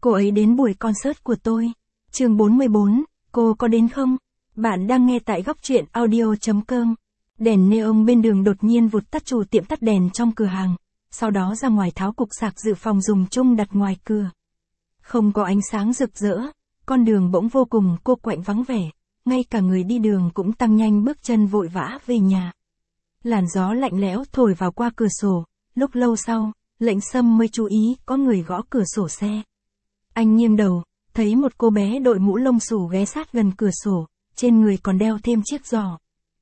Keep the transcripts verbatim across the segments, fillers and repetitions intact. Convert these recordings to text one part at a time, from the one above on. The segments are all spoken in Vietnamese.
Cô ấy đến buổi concert của tôi. Chương bốn mươi bốn, cô có đến không? Bạn đang nghe tại góc truyện audio chấm com. Đèn neon bên đường đột nhiên vụt tắt, chủ tiệm tắt đèn trong cửa hàng, sau đó ra ngoài tháo cục sạc dự phòng dùng chung đặt ngoài cửa. Không có ánh sáng rực rỡ, con đường bỗng vô cùng cô quạnh vắng vẻ, ngay cả người đi đường cũng tăng nhanh bước chân vội vã về nhà. Làn gió lạnh lẽo thổi vào qua cửa sổ, lúc lâu sau, Lệnh Sâm mới chú ý có người gõ cửa sổ xe. Anh nghiêng đầu, thấy một cô bé đội mũ lông xù ghé sát gần cửa sổ, trên người còn đeo thêm chiếc giỏ.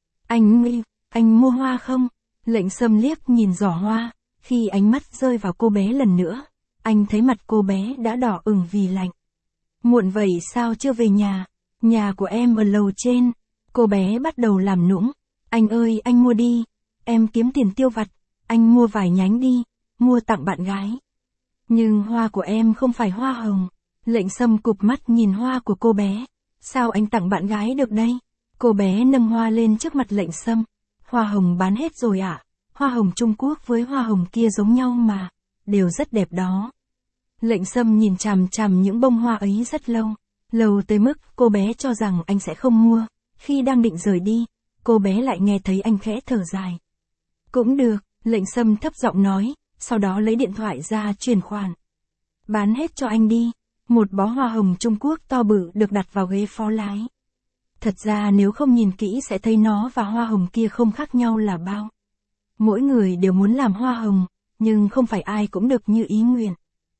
Anh nghi, anh mua hoa không? Lệnh Sâm liếc nhìn giỏ hoa, khi ánh mắt rơi vào cô bé lần nữa, anh thấy mặt cô bé đã đỏ ửng vì lạnh. Muộn vậy sao chưa về nhà? Nhà của em ở lầu trên. Cô bé bắt đầu làm nũng. Anh ơi, anh mua đi. Em kiếm tiền tiêu vặt. Anh mua vài nhánh đi, mua tặng bạn gái. Nhưng hoa của em không phải hoa hồng. Lệnh Sâm cụp mắt nhìn hoa của cô bé. Sao anh tặng bạn gái được đây? Cô bé nâng hoa lên trước mặt Lệnh Sâm. Hoa hồng bán hết rồi ạ. À? Hoa hồng Trung Quốc với hoa hồng kia giống nhau mà, đều rất đẹp đó. Lệnh Sâm nhìn chằm chằm những bông hoa ấy rất lâu, lâu tới mức cô bé cho rằng anh sẽ không mua. Khi đang định rời đi, cô bé lại nghe thấy anh khẽ thở dài. Cũng được, Lệnh Sâm thấp giọng nói, sau đó lấy điện thoại ra chuyển khoản. Bán hết cho anh đi. Một bó hoa hồng Trung Quốc to bự được đặt vào ghế phó lái. Thật ra nếu không nhìn kỹ sẽ thấy nó và hoa hồng kia không khác nhau là bao. Mỗi người đều muốn làm hoa hồng, nhưng không phải ai cũng được như ý nguyện.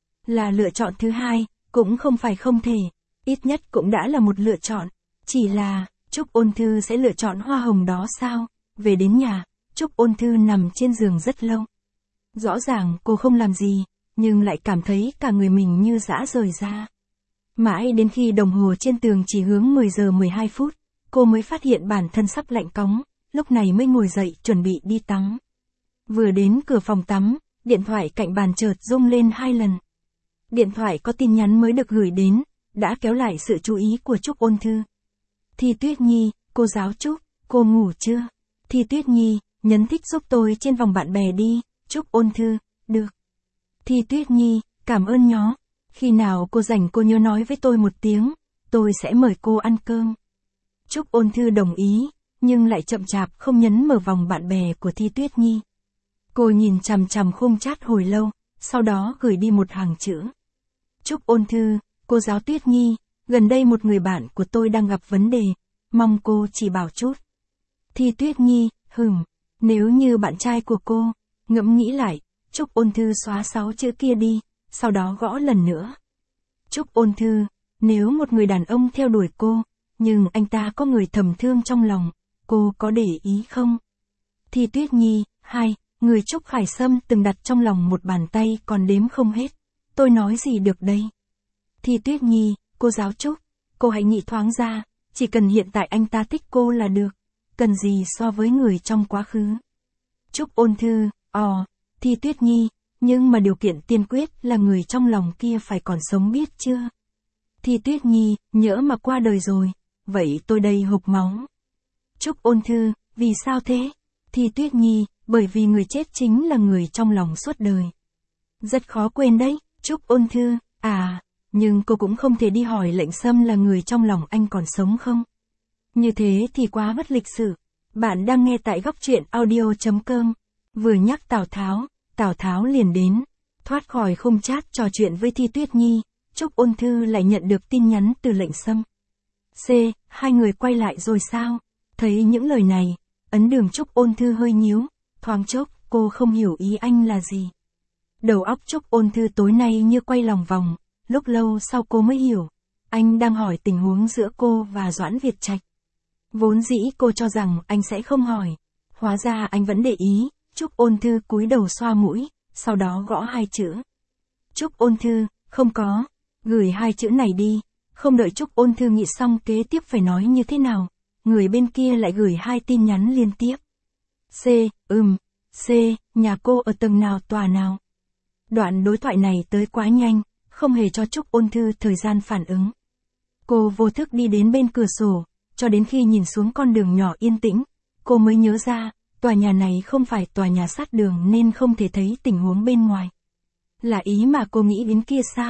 Là lựa chọn thứ hai, cũng không phải không thể, ít nhất cũng đã là một lựa chọn. Chỉ là, Trúc Ôn Thư sẽ lựa chọn hoa hồng đó sao? Về đến nhà, Trúc Ôn Thư nằm trên giường rất lâu. Rõ ràng cô không làm gì, nhưng lại cảm thấy cả người mình như giã rời ra. Mãi đến khi đồng hồ trên tường chỉ hướng mười giờ mười hai phút, cô mới phát hiện bản thân sắp lạnh cóng, lúc này mới ngồi dậy chuẩn bị đi tắm. Vừa đến cửa phòng tắm, điện thoại cạnh bàn chợt rung lên hai lần. Điện thoại có tin nhắn mới được gửi đến, đã kéo lại sự chú ý của Trúc Ôn Thư. Thi Tuyết Nhi, cô giáo Trúc, cô ngủ chưa? Thi Tuyết Nhi, nhấn thích giúp tôi trên vòng bạn bè đi. Trúc Ôn Thư, được. Thi Tuyết Nhi, cảm ơn nhó. Khi nào cô rảnh cô nhớ nói với tôi một tiếng, tôi sẽ mời cô ăn cơm. Trúc Ôn Thư đồng ý, nhưng lại chậm chạp không nhấn mở vòng bạn bè của Thi Tuyết Nhi. Cô nhìn chằm chằm khung chat hồi lâu, sau đó gửi đi một hàng chữ. Trúc Ôn Thư, cô giáo Tuyết Nhi, gần đây một người bạn của tôi đang gặp vấn đề, mong cô chỉ bảo chút. Thi Tuyết Nhi, hừm, nếu như bạn trai của cô, ngẫm nghĩ lại, Trúc Ôn Thư xóa sáu chữ kia đi, sau đó gõ lần nữa. Trúc Ôn Thư, nếu một người đàn ông theo đuổi cô, nhưng anh ta có người thầm thương trong lòng, cô có để ý không? Thi Tuyết Nhi, hai, người Trúc Khải Sâm từng đặt trong lòng một bàn tay còn đếm không hết. Tôi nói gì được đây? Thi Tuyết Nhi, cô giáo Trúc, cô hãy nghĩ thoáng ra, chỉ cần hiện tại anh ta thích cô là được, cần gì so với người trong quá khứ. Trúc Ôn Thư, ò, Thi Tuyết Nhi, nhưng mà điều kiện tiên quyết là người trong lòng kia phải còn sống biết chưa? Thi Tuyết Nhi, nhỡ mà qua đời rồi, vậy tôi đây hộc máu. Trúc Ôn Thư, vì sao thế? Thi Tuyết Nhi, bởi vì người chết chính là người trong lòng suốt đời. Rất khó quên đấy. Trúc Ôn Thư, à, nhưng cô cũng không thể đi hỏi Lệnh Sâm là người trong lòng anh còn sống không? Như thế thì quá bất lịch sự. Bạn đang nghe tại góc truyện audio chấm com. Vừa nhắc Tào Tháo, Tào Tháo liền đến. Thoát khỏi khung chat trò chuyện với Thi Tuyết Nhi, Trúc Ôn Thư lại nhận được tin nhắn từ Lệnh Sâm. C, hai người quay lại rồi sao? Thấy những lời này, ấn đường Trúc Ôn Thư hơi nhíu, thoáng chốc, cô không hiểu ý anh là gì. Đầu óc Trúc Ôn Thư tối nay như quay lòng vòng, lúc lâu sau cô mới hiểu, anh đang hỏi tình huống giữa cô và Doãn Việt Trạch. Vốn dĩ cô cho rằng anh sẽ không hỏi, hóa ra anh vẫn để ý. Trúc Ôn Thư cúi đầu xoa mũi, sau đó gõ hai chữ. Trúc Ôn Thư, không có, gửi hai chữ này đi. Không đợi Trúc Ôn Thư nghĩ xong kế tiếp phải nói như thế nào, người bên kia lại gửi hai tin nhắn liên tiếp. C, ừm, C, nhà cô ở tầng nào tòa nào? Đoạn đối thoại này tới quá nhanh, không hề cho Trúc Ôn Thư thời gian phản ứng. Cô vô thức đi đến bên cửa sổ, cho đến khi nhìn xuống con đường nhỏ yên tĩnh, cô mới nhớ ra, tòa nhà này không phải tòa nhà sát đường nên không thể thấy tình huống bên ngoài. Là ý mà cô nghĩ đến kia sao?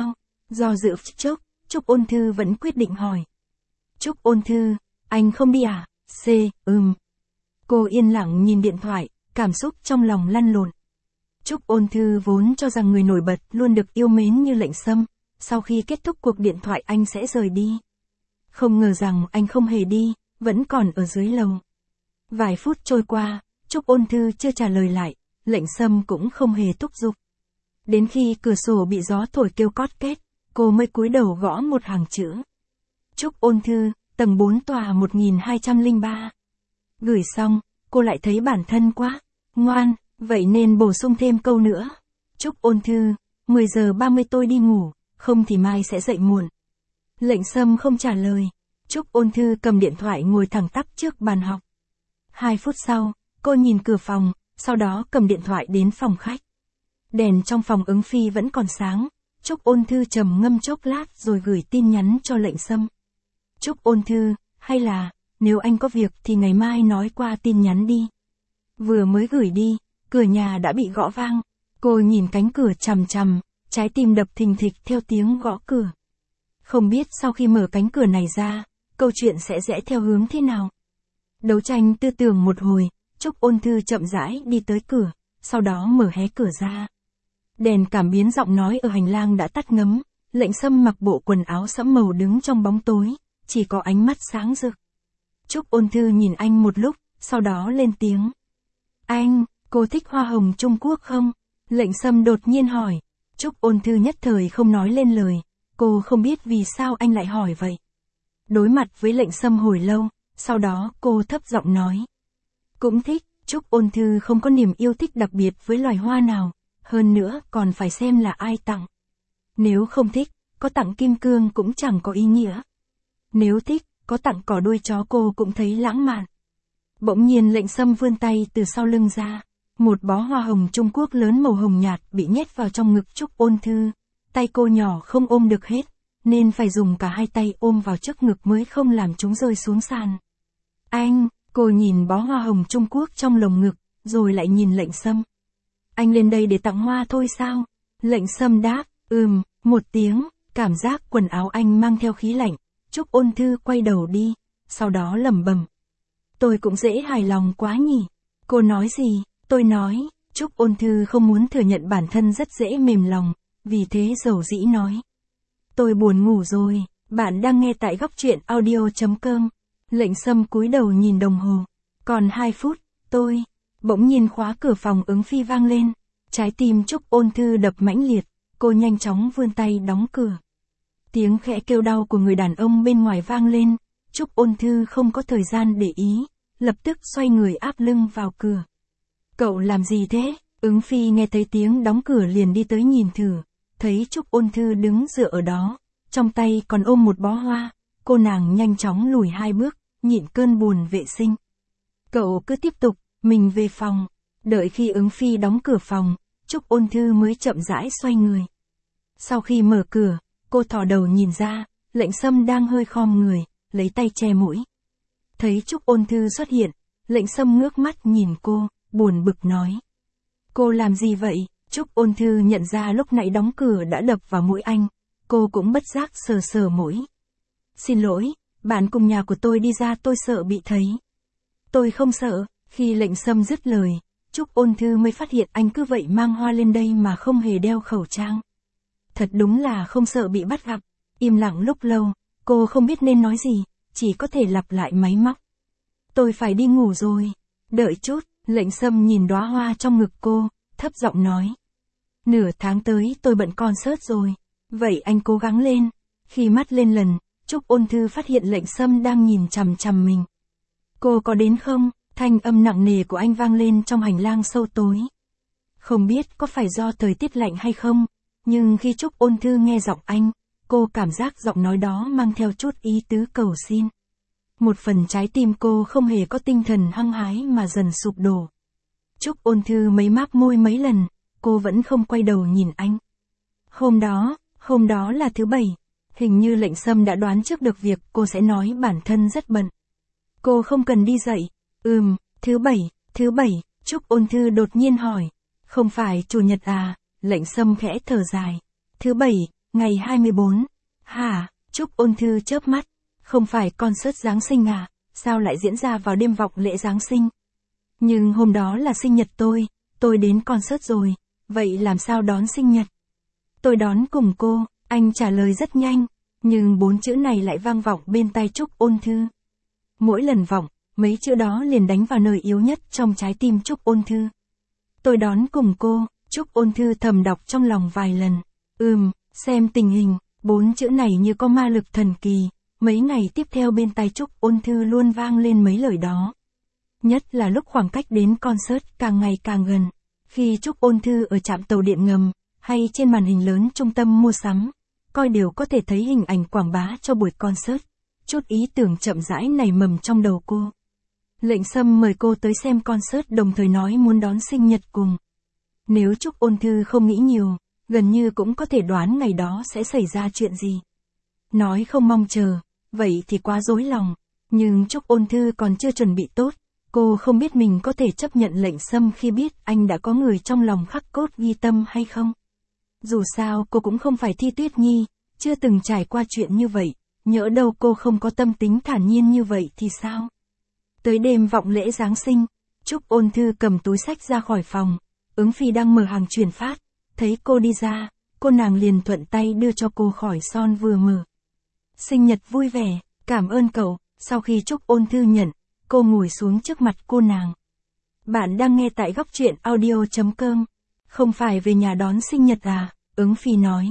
Do dự chốc, Trúc Ôn Thư vẫn quyết định hỏi. Trúc Ôn Thư, anh không đi à? C, ừm. Cô yên lặng nhìn điện thoại, cảm xúc trong lòng lăn lộn. Trúc Ôn Thư vốn cho rằng người nổi bật luôn được yêu mến như Lệnh Sâm, sau khi kết thúc cuộc điện thoại anh sẽ rời đi. Không ngờ rằng anh không hề đi, vẫn còn ở dưới lầu. Vài phút trôi qua, Trúc Ôn Thư chưa trả lời lại, Lệnh Sâm cũng không hề thúc giục. Đến khi cửa sổ bị gió thổi kêu cót két, cô mới cúi đầu gõ một hàng chữ. Trúc Ôn Thư, tầng bốn tòa một nghìn hai trăm lẻ ba. Gửi xong, cô lại thấy bản thân quá ngoan, vậy nên bổ sung thêm câu nữa. Trúc Ôn Thư, mười giờ ba mươi tôi đi ngủ, không thì mai sẽ dậy muộn. Lệnh Sâm không trả lời. Trúc Ôn Thư cầm điện thoại ngồi thẳng tắp trước bàn học. Hai phút sau, cô nhìn cửa phòng, sau đó cầm điện thoại đến phòng khách. Đèn trong phòng Ứng Phi vẫn còn sáng. Trúc Ôn Thư trầm ngâm chốc lát rồi gửi tin nhắn cho Lệnh Sâm. Trúc Ôn Thư, hay là, nếu anh có việc thì ngày mai nói qua tin nhắn đi. Vừa mới gửi đi, cửa nhà đã bị gõ vang. Cô nhìn cánh cửa chằm chằm, trái tim đập thình thịch theo tiếng gõ cửa. Không biết sau khi mở cánh cửa này ra, câu chuyện sẽ rẽ theo hướng thế nào. Đấu tranh tư tưởng một hồi, Trúc Ôn Thư chậm rãi đi tới cửa, sau đó mở hé cửa ra. Đèn cảm biến giọng nói ở hành lang đã tắt ngấm, Lệnh Sâm mặc bộ quần áo sẫm màu đứng trong bóng tối, chỉ có ánh mắt sáng rực. Trúc Ôn Thư nhìn anh một lúc, sau đó lên tiếng. Anh, cô thích hoa hồng Trung Quốc không? Lệnh Sâm đột nhiên hỏi. Trúc Ôn Thư nhất thời không nói lên lời, cô không biết vì sao anh lại hỏi vậy. Đối mặt với Lệnh Sâm hồi lâu, sau đó cô thấp giọng nói. Cũng thích. Trúc Ôn Thư không có niềm yêu thích đặc biệt với loài hoa nào, hơn nữa còn phải xem là ai tặng. Nếu không thích, có tặng kim cương cũng chẳng có ý nghĩa. Nếu thích, có tặng cỏ đuôi chó cô cũng thấy lãng mạn. Bỗng nhiên Lệnh Sâm vươn tay từ sau lưng ra, một bó hoa hồng Trung Quốc lớn màu hồng nhạt bị nhét vào trong ngực Trúc Ôn Thư. Tay cô nhỏ không ôm được hết, nên phải dùng cả hai tay ôm vào trước ngực mới không làm chúng rơi xuống sàn. Anh, cô nhìn bó hoa hồng Trung Quốc trong lồng ngực, rồi lại nhìn Lệnh Sâm. Anh lên đây để tặng hoa thôi sao? Lệnh Sâm đáp, ừm, một tiếng, cảm giác quần áo anh mang theo khí lạnh. Trúc Ôn Thư quay đầu đi, sau đó lẩm bẩm. Tôi cũng dễ hài lòng quá nhỉ. Cô nói gì? Tôi nói. Trúc Ôn Thư không muốn thừa nhận bản thân rất dễ mềm lòng, vì thế dầu dĩ nói. Tôi buồn ngủ rồi, bạn đang nghe tại góc truyện audio chấm com. Lệnh Sâm cúi đầu nhìn đồng hồ. Còn hai phút, tôi. Bỗng nhiên khóa cửa phòng Ứng Phi vang lên. Trái tim Trúc Ôn Thư đập mãnh liệt, cô nhanh chóng vươn tay đóng cửa. Tiếng khẽ kêu đau của người đàn ông bên ngoài vang lên. Trúc Ôn Thư không có thời gian để ý, lập tức xoay người áp lưng vào cửa. Cậu làm gì thế? Ứng Phi nghe thấy tiếng đóng cửa liền đi tới nhìn thử, thấy Trúc Ôn Thư đứng dựa ở đó, trong tay còn ôm một bó hoa, cô nàng nhanh chóng lùi hai bước, nhịn cơn buồn vệ sinh. Cậu cứ tiếp tục, mình về phòng. Đợi khi Ứng Phi đóng cửa phòng, Trúc Ôn Thư mới chậm rãi xoay người. Sau khi mở cửa, cô thò đầu nhìn ra, Lệnh Sâm đang hơi khom người, lấy tay che mũi. Thấy Trúc Ôn Thư xuất hiện, Lệnh Sâm ngước mắt nhìn cô, buồn bực nói. Cô làm gì vậy? Trúc Ôn Thư nhận ra lúc nãy đóng cửa đã đập vào mũi anh, cô cũng bất giác sờ sờ mũi. Xin lỗi, bạn cùng nhà của tôi đi ra tôi sợ bị thấy. Tôi không sợ. Khi Lệnh Sâm dứt lời, Trúc Ôn Thư mới phát hiện anh cứ vậy mang hoa lên đây mà không hề đeo khẩu trang. Thật đúng là không sợ bị bắt gặp. Im lặng lúc lâu, cô không biết nên nói gì, chỉ có thể lặp lại máy móc. Tôi phải đi ngủ rồi. Đợi chút, Lệnh Sâm nhìn đóa hoa trong ngực cô, thấp giọng nói. Nửa tháng tới tôi bận concert rồi. Vậy anh cố gắng lên. Khi mắt lên lần, Trúc Ôn Thư phát hiện Lệnh Sâm đang nhìn chằm chằm mình. Cô có đến không? Thanh âm nặng nề của anh vang lên trong hành lang sâu tối. Không biết có phải do thời tiết lạnh hay không, nhưng khi Trúc Ôn Thư nghe giọng anh, cô cảm giác giọng nói đó mang theo chút ý tứ cầu xin. Một phần trái tim cô không hề có tinh thần hăng hái mà dần sụp đổ. Trúc Ôn Thư mấy máp môi mấy lần, cô vẫn không quay đầu nhìn anh. Hôm đó, hôm đó là thứ bảy, hình như Lệnh Sâm đã đoán trước được việc cô sẽ nói bản thân rất bận. Cô không cần đi dậy. Ừm, thứ bảy, thứ bảy, Trúc Ôn Thư đột nhiên hỏi. Không phải chủ nhật à? Lệnh Sâm khẽ thở dài. Thứ bảy, ngày hai mươi bốn. Hả, Trúc Ôn Thư chớp mắt. Không phải concert Giáng sinh à, sao lại diễn ra vào đêm vọng lễ Giáng sinh? Nhưng hôm đó là sinh nhật tôi, tôi đến concert rồi, vậy làm sao đón sinh nhật? Tôi đón cùng cô, anh trả lời rất nhanh, nhưng bốn chữ này lại vang vọng bên tai Trúc Ôn Thư. Mỗi lần vọng, mấy chữ đó liền đánh vào nơi yếu nhất trong trái tim Trúc Ôn Thư. Tôi đón cùng cô, Trúc Ôn Thư thầm đọc trong lòng vài lần. Ừm, xem tình hình, bốn chữ này như có ma lực thần kỳ, mấy ngày tiếp theo bên tai Trúc Ôn Thư luôn vang lên mấy lời đó. Nhất là lúc khoảng cách đến concert càng ngày càng gần, khi Trúc Ôn Thư ở trạm tàu điện ngầm, hay trên màn hình lớn trung tâm mua sắm, coi đều có thể thấy hình ảnh quảng bá cho buổi concert. Chút ý tưởng chậm rãi nảy mầm trong đầu cô. Lệnh Sâm mời cô tới xem concert đồng thời nói muốn đón sinh nhật cùng. Nếu Trúc Ôn Thư không nghĩ nhiều, gần như cũng có thể đoán ngày đó sẽ xảy ra chuyện gì. Nói không mong chờ, vậy thì quá dối lòng. Nhưng Trúc Ôn Thư còn chưa chuẩn bị tốt, cô không biết mình có thể chấp nhận Lệnh Sâm khi biết anh đã có người trong lòng khắc cốt ghi tâm hay không. Dù sao cô cũng không phải Thi Tuyết Nhi, chưa từng trải qua chuyện như vậy, nhỡ đâu cô không có tâm tính thản nhiên như vậy thì sao? Tới đêm vọng lễ Giáng sinh, Trúc Ôn Thư cầm túi xách ra khỏi phòng, Ứng Phi đang mở hàng chuyển phát, thấy cô đi ra, cô nàng liền thuận tay đưa cho cô khỏi son vừa mở. Sinh nhật vui vẻ, cảm ơn cậu. Sau khi Trúc Ôn Thư nhận, cô ngồi xuống trước mặt cô nàng. Bạn đang nghe tại góc truyện audio chấm com. Không phải về nhà đón sinh nhật à? Ứng Phi nói.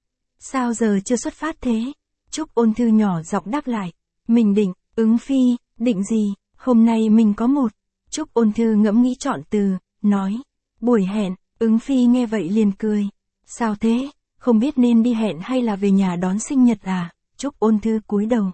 Sao giờ chưa xuất phát thế? Trúc Ôn Thư nhỏ giọng đáp lại. Mình định, Ứng Phi, định gì? Hôm nay mình có một. Trúc Ôn Thư ngẫm nghĩ chọn từ, nói. Buổi hẹn. Ứng Phi nghe vậy liền cười. Sao thế? Không biết nên đi hẹn hay là về nhà đón sinh nhật à? Trúc Ôn Thư cúi đầu.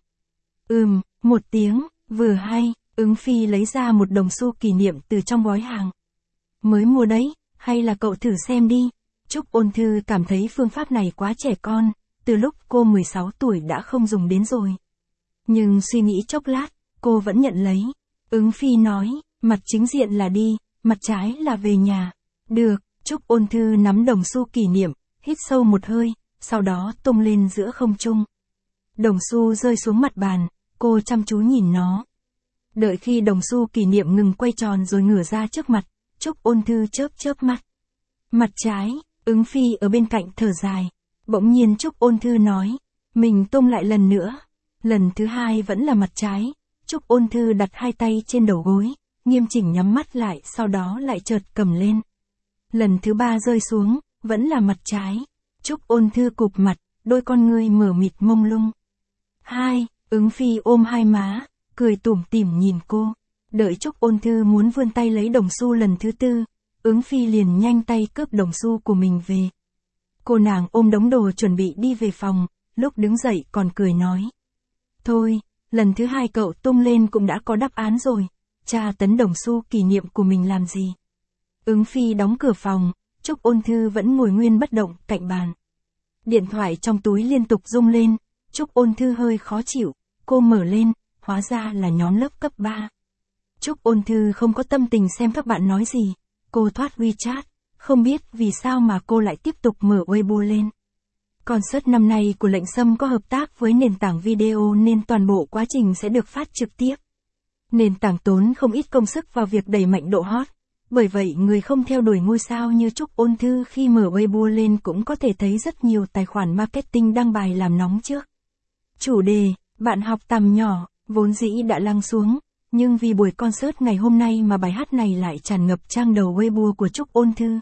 Ừm, một tiếng, vừa hay. Ứng Phi lấy ra một đồng xu kỷ niệm từ trong gói hàng. Mới mua đấy, hay là cậu thử xem đi. Trúc Ôn Thư cảm thấy phương pháp này quá trẻ con, từ lúc cô mười sáu tuổi đã không dùng đến rồi. Nhưng suy nghĩ chốc lát, cô vẫn nhận lấy. Ứng Phi nói, mặt chính diện là đi, mặt trái là về nhà. Được, Trúc Ôn Thư nắm đồng xu kỷ niệm, hít sâu một hơi, sau đó tung lên giữa không trung. Đồng xu rơi xuống mặt bàn, cô chăm chú nhìn nó. Đợi khi đồng xu kỷ niệm ngừng quay tròn rồi ngửa ra trước mặt, Trúc Ôn Thư chớp chớp mắt. Mặt trái, Ứng Phi ở bên cạnh thở dài. Bỗng nhiên Trúc Ôn Thư nói, mình tung lại lần nữa. Lần thứ hai vẫn là mặt trái. Trúc Ôn Thư đặt hai tay trên đầu gối, nghiêm chỉnh nhắm mắt lại, sau đó lại chợt cầm lên. Lần thứ ba rơi xuống, vẫn là mặt trái. Trúc Ôn Thư cụp mặt, đôi con ngươi mở mịt mông lung. Hai, Ứng Phi ôm hai má, cười tủm tỉm nhìn cô. Đợi Trúc Ôn Thư muốn vươn tay lấy đồng xu lần thứ tư, Ứng Phi liền nhanh tay cướp đồng xu của mình về. Cô nàng ôm đống đồ chuẩn bị đi về phòng, lúc đứng dậy còn cười nói. Thôi, lần thứ hai cậu tung lên cũng đã có đáp án rồi, tra tấn đồng xu kỷ niệm của mình làm gì. Ứng Phi đóng cửa phòng, Trúc Ôn Thư vẫn ngồi nguyên bất động cạnh bàn. Điện thoại trong túi liên tục rung lên, Trúc Ôn Thư hơi khó chịu, cô mở lên, hóa ra là nhóm lớp cấp ba. Trúc Ôn Thư không có tâm tình xem các bạn nói gì, cô thoát WeChat, không biết vì sao mà cô lại tiếp tục mở Weibo lên. Concert năm nay của Lệnh Sâm có hợp tác với nền tảng video nên toàn bộ quá trình sẽ được phát trực tiếp. Nền tảng tốn không ít công sức vào việc đẩy mạnh độ hot, bởi vậy người không theo đuổi ngôi sao như Trúc Ôn Thư khi mở Weibo lên cũng có thể thấy rất nhiều tài khoản marketing đăng bài làm nóng trước. Chủ đề, bạn học tầm nhỏ, vốn dĩ đã lắng xuống, nhưng vì buổi concert ngày hôm nay mà bài hát này lại tràn ngập trang đầu Weibo của Trúc Ôn Thư.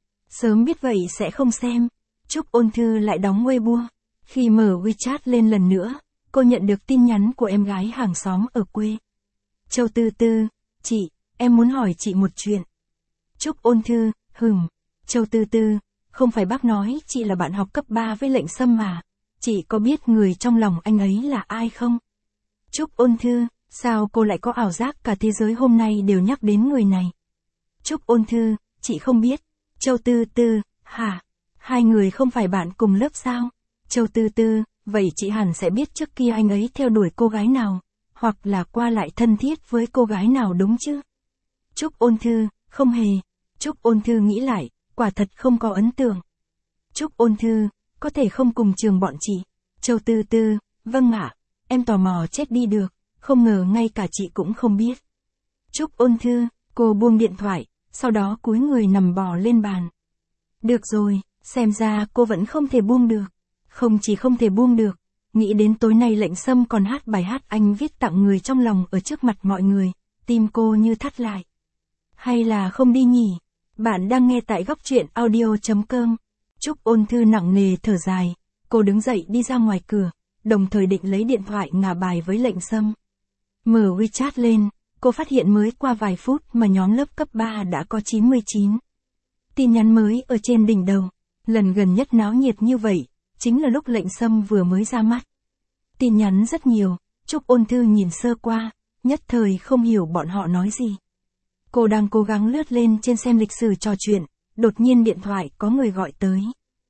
Sớm biết vậy sẽ không xem, Trúc Ôn Thư lại đóng Weibo. Khi mở WeChat lên lần nữa, cô nhận được tin nhắn của em gái hàng xóm ở quê. Châu Tư Tư, chị, em muốn hỏi chị một chuyện. Trúc Ôn Thư, hừm, Châu Tư Tư, không phải bác nói chị là bạn học cấp ba với Lệnh Sâm mà, chị có biết người trong lòng anh ấy là ai không? Trúc Ôn Thư, sao cô lại có ảo giác cả thế giới hôm nay đều nhắc đến người này? Trúc Ôn Thư, chị không biết. Châu Tư Tư, hả? Hai người không phải bạn cùng lớp sao? Châu Tư Tư, vậy chị hẳn sẽ biết trước kia anh ấy theo đuổi cô gái nào, hoặc là qua lại thân thiết với cô gái nào đúng chứ? Trúc Ôn Thư, không hề. Trúc Ôn Thư nghĩ lại, quả thật không có ấn tượng. Trúc Ôn Thư, có thể không cùng trường bọn chị. Châu Tư Tư, vâng ạ, em tò mò chết đi được, không ngờ ngay cả chị cũng không biết. Trúc Ôn Thư, cô buông điện thoại, sau đó cúi người nằm bò lên bàn. Được rồi, xem ra cô vẫn không thể buông được. Không chỉ không thể buông được, nghĩ đến tối nay Lệnh Sâm còn hát bài hát anh viết tặng người trong lòng ở trước mặt mọi người, tim cô như thắt lại. Hay là không đi nhỉ? Bạn đang nghe tại góc truyện audio chấm com. Trúc Ôn Thư nặng nề thở dài, cô đứng dậy đi ra ngoài cửa, đồng thời định lấy điện thoại ngả bài với Lệnh Sâm. Mở WeChat lên, cô phát hiện mới qua vài phút mà nhóm lớp cấp ba đã có chín mươi chín tin nhắn mới ở trên đỉnh đầu. Lần gần nhất náo nhiệt như vậy, chính là lúc Lệnh Sâm vừa mới ra mắt. Tin nhắn rất nhiều, Trúc Ôn Thư nhìn sơ qua, nhất thời không hiểu bọn họ nói gì. Cô đang cố gắng lướt lên trên xem lịch sử trò chuyện, đột nhiên điện thoại có người gọi tới.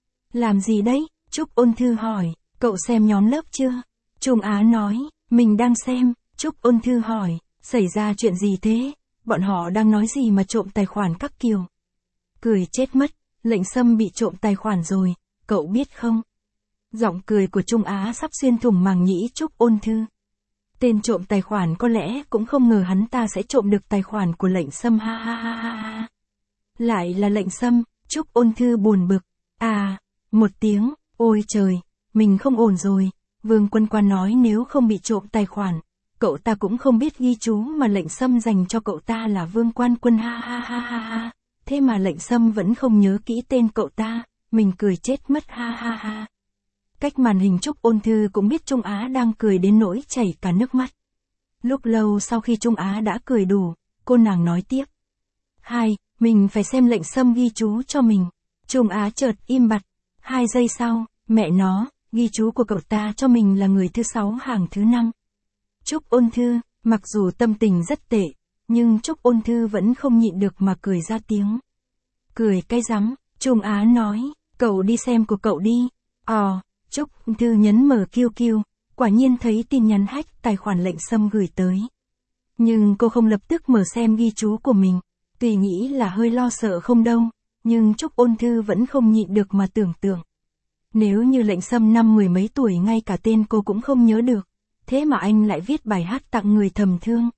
Làm gì đấy? Trúc Ôn Thư hỏi, cậu xem nhóm lớp chưa? Trung Á nói, mình đang xem. Trúc Ôn Thư hỏi, xảy ra chuyện gì thế? Bọn họ đang nói gì mà trộm tài khoản các kiểu? Cười chết mất, Lệnh Sâm bị trộm tài khoản rồi, cậu biết không? Giọng cười của Trung Á sắp xuyên thủng màng nhĩ Trúc Ôn Thư. Tên trộm tài khoản có lẽ cũng không ngờ hắn ta sẽ trộm được tài khoản của Lệnh Sâm, ha ha ha ha ha. Lại là Lệnh Sâm, Trúc Ôn Thư buồn bực. À, một tiếng, ôi trời, mình không ổn rồi. Vương Quân Quan nói nếu không bị trộm tài khoản, cậu ta cũng không biết ghi chú mà Lệnh Sâm dành cho cậu ta là Vương Quan Quân, ha ha ha ha ha. Thế mà Lệnh Sâm vẫn không nhớ kỹ tên cậu ta, mình cười chết mất, ha ha ha. Cách màn hình Trúc Ôn Thư cũng biết Trung Á đang cười đến nỗi chảy cả nước mắt. Lúc lâu sau khi Trung Á đã cười đủ, cô nàng nói tiếp. Hai, mình phải xem Lệnh Sâm ghi chú cho mình. Trung Á chợt im bặt. Hai giây sau, mẹ nó, ghi chú của cậu ta cho mình là người thứ sáu hàng thứ năm. Trúc Ôn Thư, mặc dù tâm tình rất tệ, nhưng Trúc Ôn Thư vẫn không nhịn được mà cười ra tiếng. Cười cái rắm, Trung Á nói, cậu đi xem của cậu đi. Ờ, Trúc Ôn Thư nhấn mở kiu kiu, quả nhiên thấy tin nhắn hack tài khoản Lệnh Sâm gửi tới. Nhưng cô không lập tức mở xem ghi chú của mình, tuy nghĩ là hơi lo sợ không đâu, nhưng Trúc Ôn Thư vẫn không nhịn được mà tưởng tượng. Nếu như Lệnh Sâm năm mười mấy tuổi ngay cả tên cô cũng không nhớ được, thế mà anh lại viết bài hát tặng người thầm thương.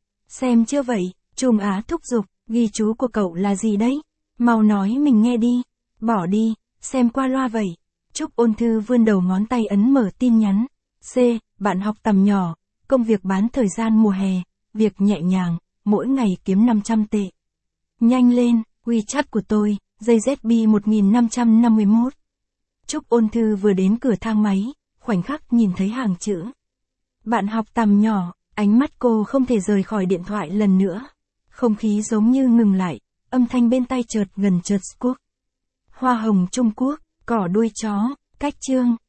Xem chưa vậy, Trung Á thúc giục, ghi chú của cậu là gì đấy? Mau nói mình nghe đi, bỏ đi, xem qua loa vậy. Trúc Ôn Thư vươn đầu ngón tay ấn mở tin nhắn. C, bạn học tầm nhỏ, công việc bán thời gian mùa hè, việc nhẹ nhàng, mỗi ngày kiếm năm trăm tệ. Nhanh lên, WeChat của tôi, dây Z B một nghìn năm trăm năm mươi mốt. Trúc Ôn Thư vừa đến cửa thang máy, khoảnh khắc nhìn thấy hàng chữ. Bạn học tầm nhỏ, ánh mắt cô không thể rời khỏi điện thoại lần nữa. Không khí giống như ngừng lại, âm thanh bên tai chợt gần chợt quốc. Hoa hồng Trung Quốc, cỏ đuôi chó, cách chương.